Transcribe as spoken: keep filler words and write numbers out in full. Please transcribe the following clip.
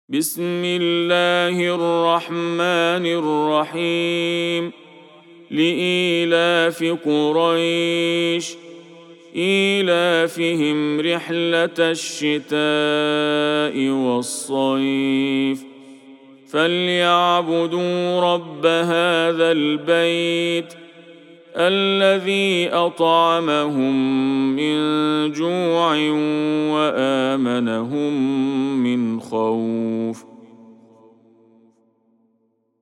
بسم الله الرحمن الرحيم لإيلاف قريش إيلافهم رحلة الشتاء والصيف فليعبدوا رب هذا البيت الذي أطعمهم من جوع وآمنهم من خوف